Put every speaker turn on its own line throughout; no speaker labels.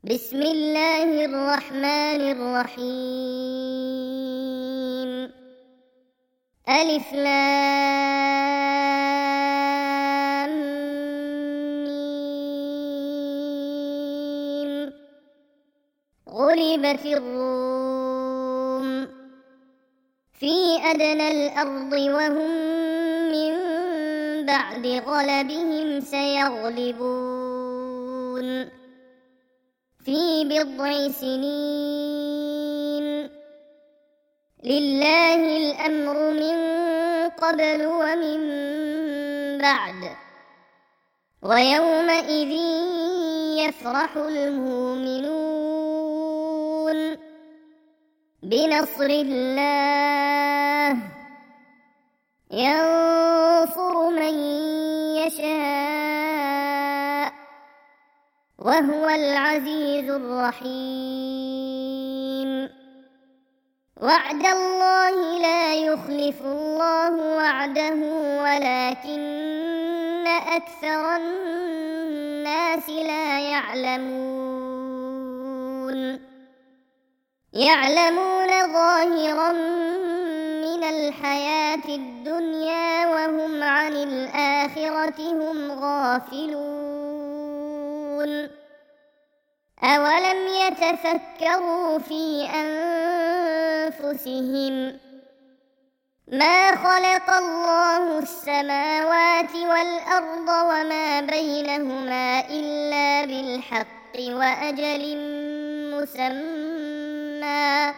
بسم الله الرحمن الرحيم. ألف لام ميم. غلبت الروم في أدنى الأرض وهم من بعد غلبهم سيغلبون في بضع سنين. لله الأمر من قبل ومن بعد، ويومئذ يفرح المؤمنون بنصر الله، ينصر من يشاء وهو العزيز الرحيم. وعد الله لا يخلف الله وعده ولكن أكثر الناس لا يعلمون ظاهرا من الحياة الدنيا وهم عن الآخرة هم غافلون. أولم يتفكروا في أنفسهم ما خلق الله السماوات والأرض وما بينهما إلا بالحق وأجل مسمى،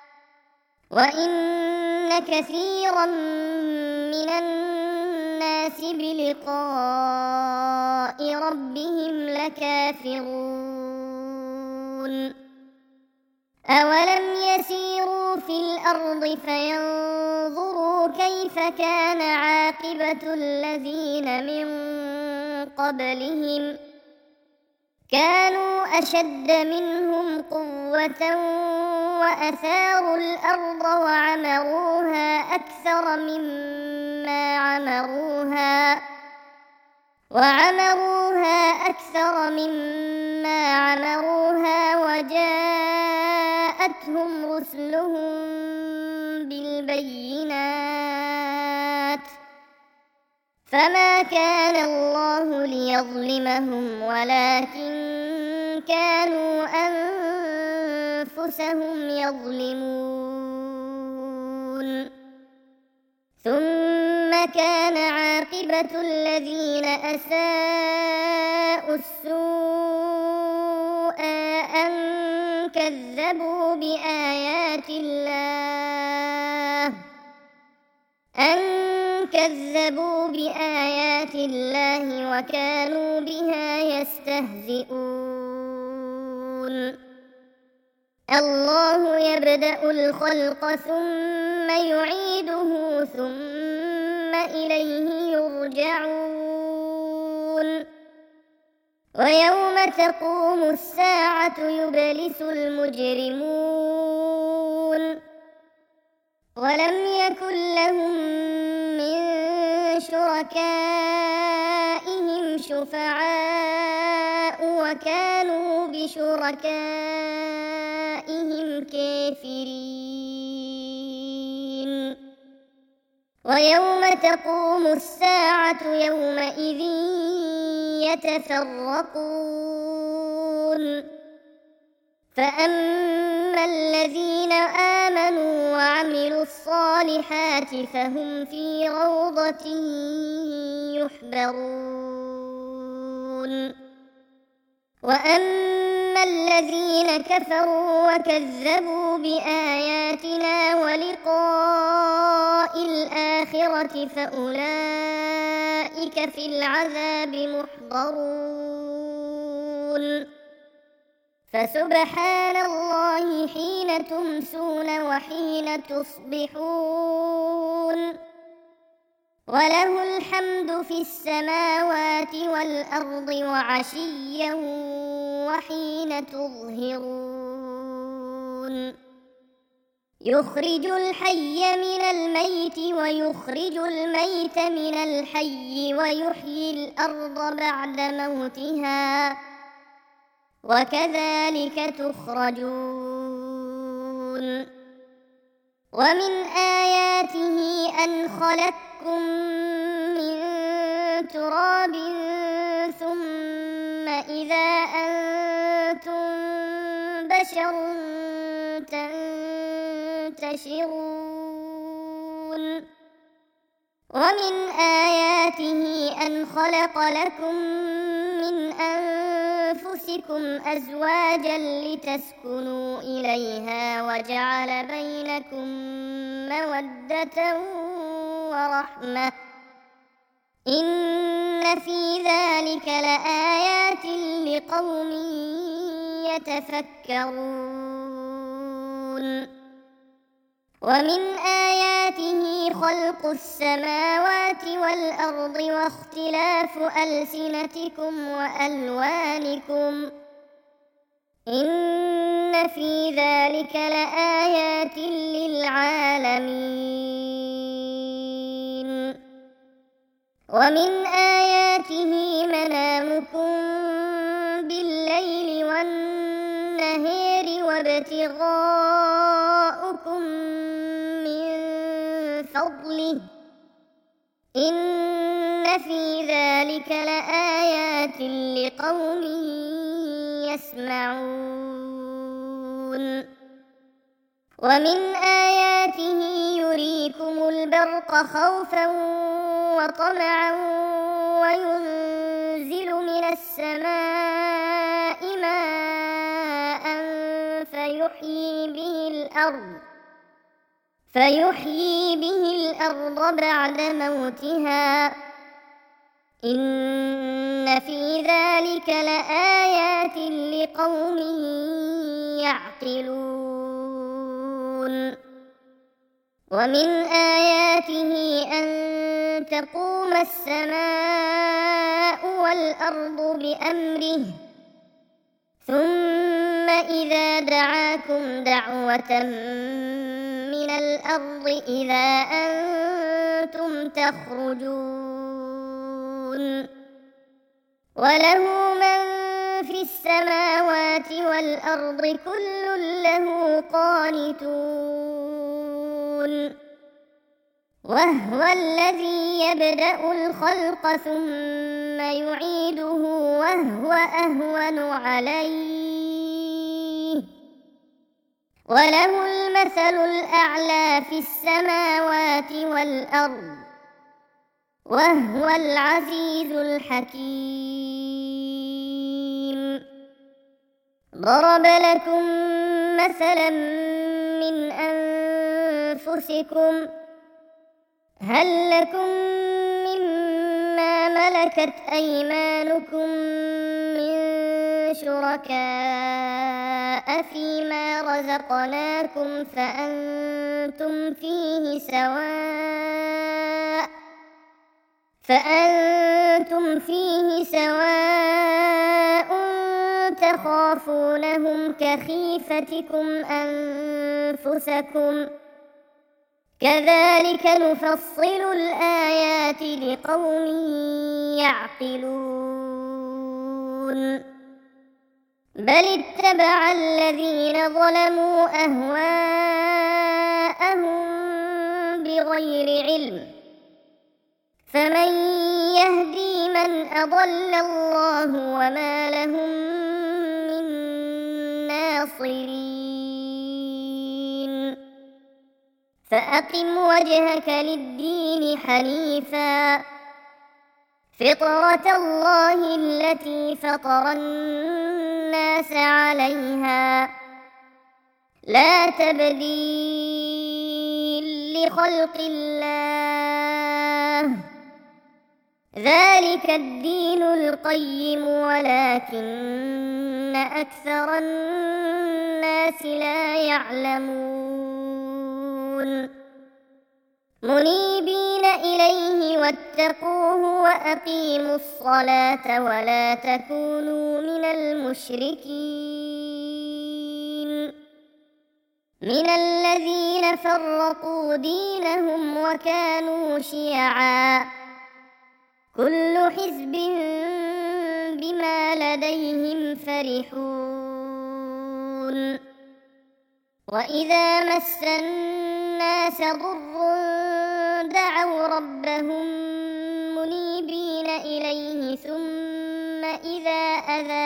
وإن كثيرا من الناس بلقاء ربهم لكافرون. أولم يسيروا في الأرض فينظروا كيف كان عاقبة الذين من قبلهم، كانوا أشد منهم قوة وأثاروا الأرض وعمروها أكثر مما عمروها وجاءتهم رسلهم بالبينات، فما كان الله ليظلمهم ولكن كانوا أنفسهم يظلمون. ثم كان عاقبة الذين أساءوا السوء أن كذبوا بآيات الله وكانوا بها يستهزئون. الله يبدأ الخلق ثم يعيده ثم إليه يرجعون. ويوم تقوم الساعة يبلس المجرمون ولم يكن لهم من شركائهم شفعاء وكانوا بشركائهم كافرين. ويوم تقوم الساعة يومئذ يتفرقون، فأما الذين آمنوا وعملوا الصالحات فهم في روضة يحبرون، وأما الذين كفروا وكذبوا بآياتنا ولقاء الآخرة فأولئك في العذاب محضرون. فسبحان الله حين تمسون وحين تصبحون، وله الحمد في السماوات والأرض وعشيا وحين تظهرون. يخرج الحي من الميت ويخرج الميت من الحي ويحيي الأرض بعد موتها وكذلك تخرجون ومن آياته أن خلقكم من تراب ثم إذا أنتم بشر تنتشرون ومن آياته أن خلق لكم من أنفسكم أزواجا لتسكنوا إليها وجعل بينكم مودة ورحمة إن في ذلك لآيات لقوم يتفكرون ومن آياته خلق السماوات والأرض واختلاف ألسنتكم وألوانكم إن في ذلك لآيات للعالمين ومن آياته منامكم بالليل والنهار وابتغاؤكم من فضله إن في ذلك لآيات لقوم يسمعون ومن آياته يريكم البرق خوفا وطمعا وينزل من السماء ماء فيحيي به الأرض بعد موتها إن في ذلك لآيات لقوم يعقلون ومن آياته أن تقوم السماء والأرض بأمره ثم إذا دعاكم دعوة من الأرض إذا أنتم تخرجون وله من في السماوات والأرض كل له قانتون وهو الذي يبدأ الخلق ثم يعيده وهو أهون عليه وله المثل الأعلى في السماوات والأرض وهو العزيز الحكيم ضرب لكم مثلا من أنفسكم هل لكم مما ملكت أيمانكم من شركاء فيما رزقناكم فأنتم فيه سواء تخافونهم كخيفتكم أنفسكم كذلك نفصل الآيات لقوم يعقلون بل اتبع الذين ظلموا أهواءهم بغير علم فمن يهدي من أضل الله وما لهم من ناصرين فأقم وجهك للدين حنيفا فطرة الله التي فطر الناس عليها لا تبديل لخلق الله ذلك الدين القيم ولكن أكثر الناس لا يعلمون منيبين إليه واتقوه وأقيموا الصلاة ولا تكونوا من المشركين من الذين فرقوا دينهم وكانوا شيعا كل حزب بما لديهم فرحون وإذا مس الناس ضر دعوا ربهم منيبين إليه ثم إذا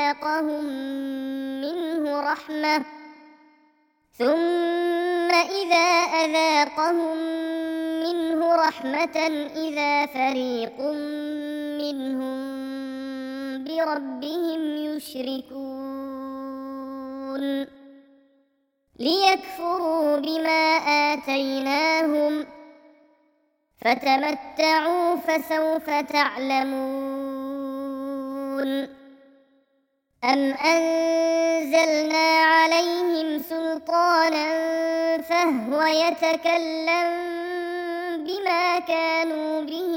أذاقهم منه رحمة إذا فريق منهم بربهم يشركون ليكفروا بما آتيناهم فتمتعوا فسوف تعلمون أم أنزلنا عليهم سلطانا فهو يتكلم بما كانوا به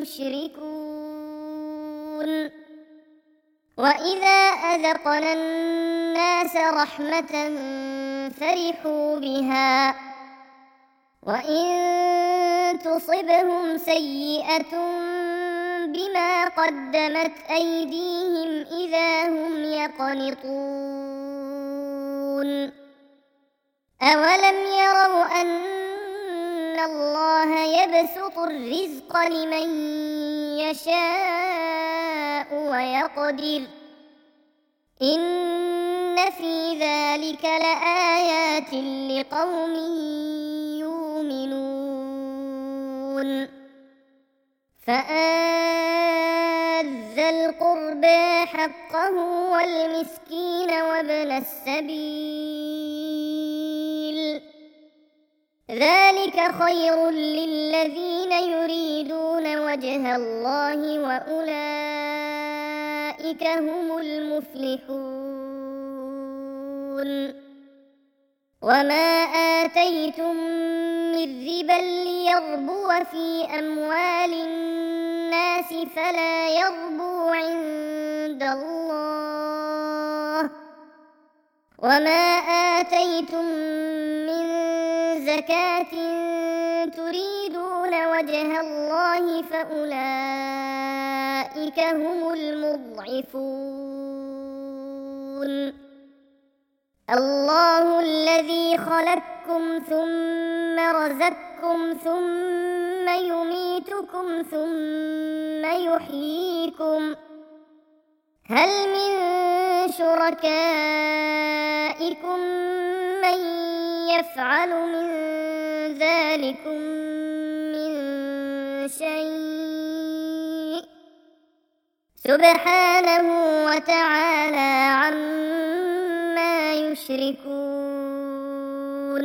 يشركون وإذا أذقنا الناس رحمة فرحوا بها وإن تصبهم سيئة بما قدمت أيديهم إذا هم يقنطون أولم يروا أن الله يبسط الرزق لمن يشاء ويقدر إن في ذلك لآيات لقوم يؤمنون فآت ذا القربى حقه والمسكين وابن السبيل ذلك خير للذين يريدون وجه الله وأولئك هم المفلحون وما آتيتم من ربا ليربو في أموال الناس فلا يربو عند الله وما آتيتم من زكاة تريدون وجه الله فأولئك هم المضعفون الله الذي خلقكم ثم رزقكم ثم يميتكم ثم يحييكم هل من شركائكم من يفعل من ذلكم من شيء سبحانه وتعالى عما يشركون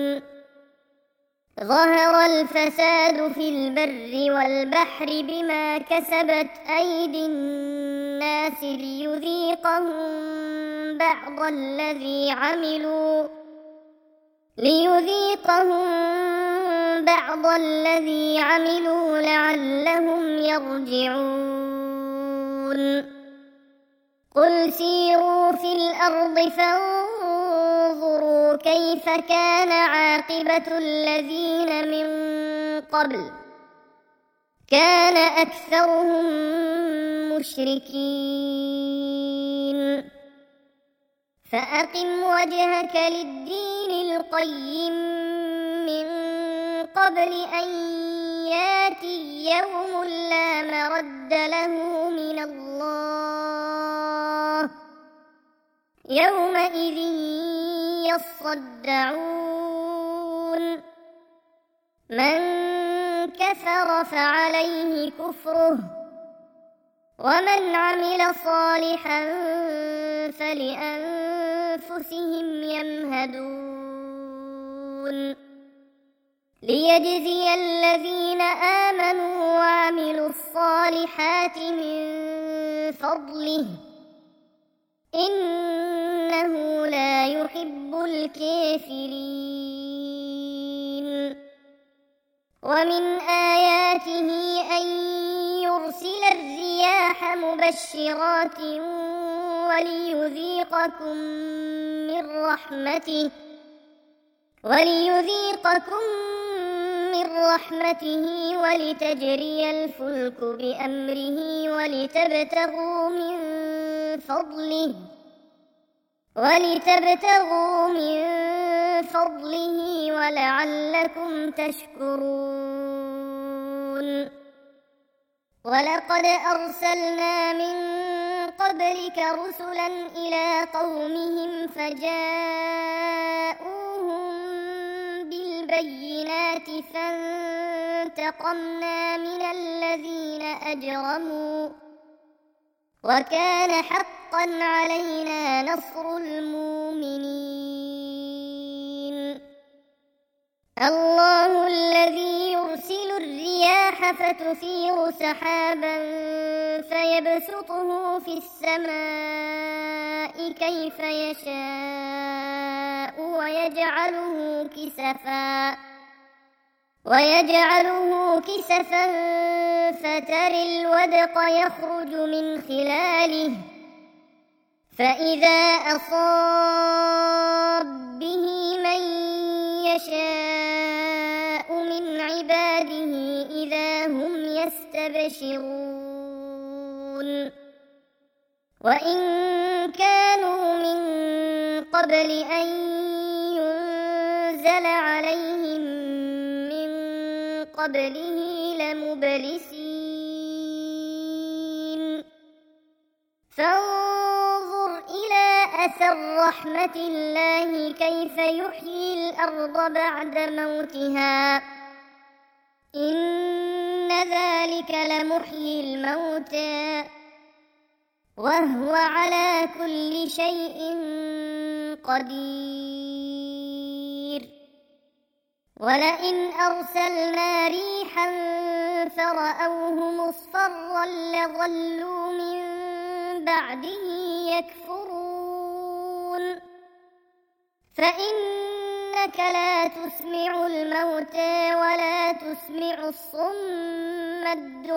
ظهر الفساد في البر والبحر بما كسبت أيدي الناس ليذيقهم بعض الذي عملوا لعلهم يرجعون قل سيروا في الأرض فانظروا كيف كان عاقبة الذين من قبل كان أكثرهم مشركين فأقم وجهك للدين القيم من قبل أن ياتي يوم لا مرد له من الله يومئذ يصدعون من كفر فعليه كفره ومن عمل صالحا فلأنفسهم يمهدون ليجزي الذين آمنوا وعملوا الصالحات من فضله إنه لا يحب الكافرين ومن آياته أن يرسل الرياح مبشرات وليذيقكم من رحمته ولتجري الفلك بأمره ولتبتغوا من فضله ولتبتغوا من فضله ولعلكم تشكرون ولقد أرسلنا من قبلك رسلا إلى قومهم فجاءوهم بالبينات فانتقمنا من الذين أجرموا وكان حقا علينا نصر المؤمنين الله الذي يرسل الرياح فتثير سحابا فيبسطه في السماء كيف يشاء ويجعله كسفا فترى الودق يخرج من خلاله فإذا أصاب به من يشاء من عباده إذا هم يستبشرون وإن كانوا من قبل أن ينزل عليهم من قبله لمبلسين فانظر إلى أثر رحمة الله كيف يحيي الأرض بعد موتها إن ذلك لمحيي الموتى وهو على كل شيء قدير ولئن أرسلنا ريحا فرأوه مصفرا لظلوا من بعده يكفرون فإنك لا تسمع الموتى ولا تسمع الصم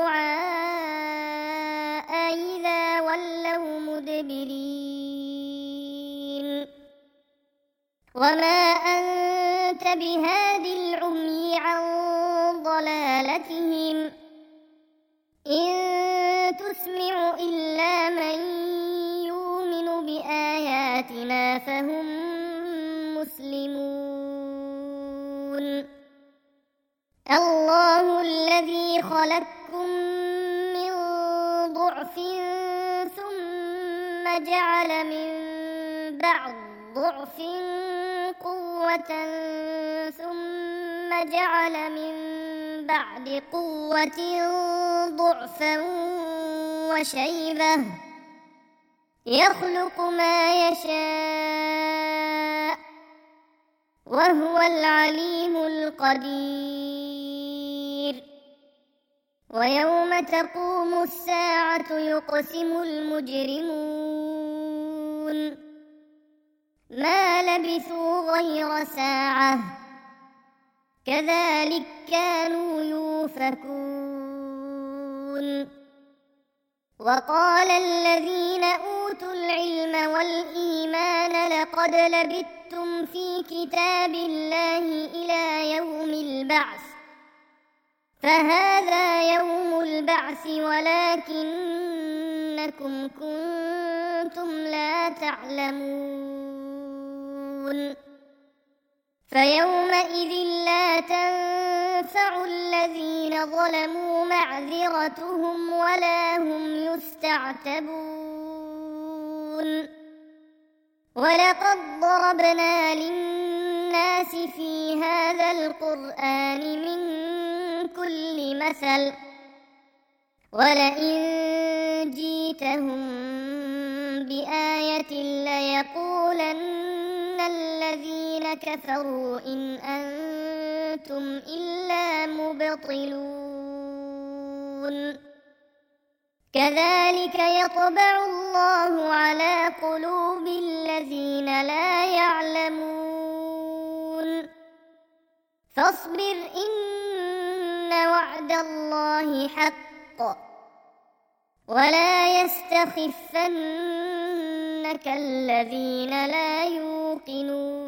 الدعاء إذا ولوا مدبرين وما أنت بهاد العمي عن ضلالتهم إن تسمع إلا من يؤمن بآياتنا فهم مسلمون الله الذي خلقكم من ضعف ثم جعل من بعد ضعف قوة ثم جعل من بعد قوة ضعفا وشيبة يخلق ما يشاء وهو العليم القدير ويوم تقوم الساعة يقسم المجرمون ما لبثوا غير ساعة كذلك كانوا يؤفكون وقال الذين أوتوا العلم والإيمان لقد لبثتم في كتاب الله إلى يوم البعث فهذا يوم البعث ولكنكم كنتم لا تعلمون فيومئذ لا تنفع الذين ظلموا معذرتهم ولا هم يستعتبون ولقد ضربنا للناس في هذا القرآن من كل مثل ولئن جئتهم بآية ليقولن الذين كفروا إن أنتم إلا مبطلون كذلك يطبع الله على قلوب الذين لا يعلمون فاصبر إن وعد الله حق ولا يستخفنك الذين لا يوقنون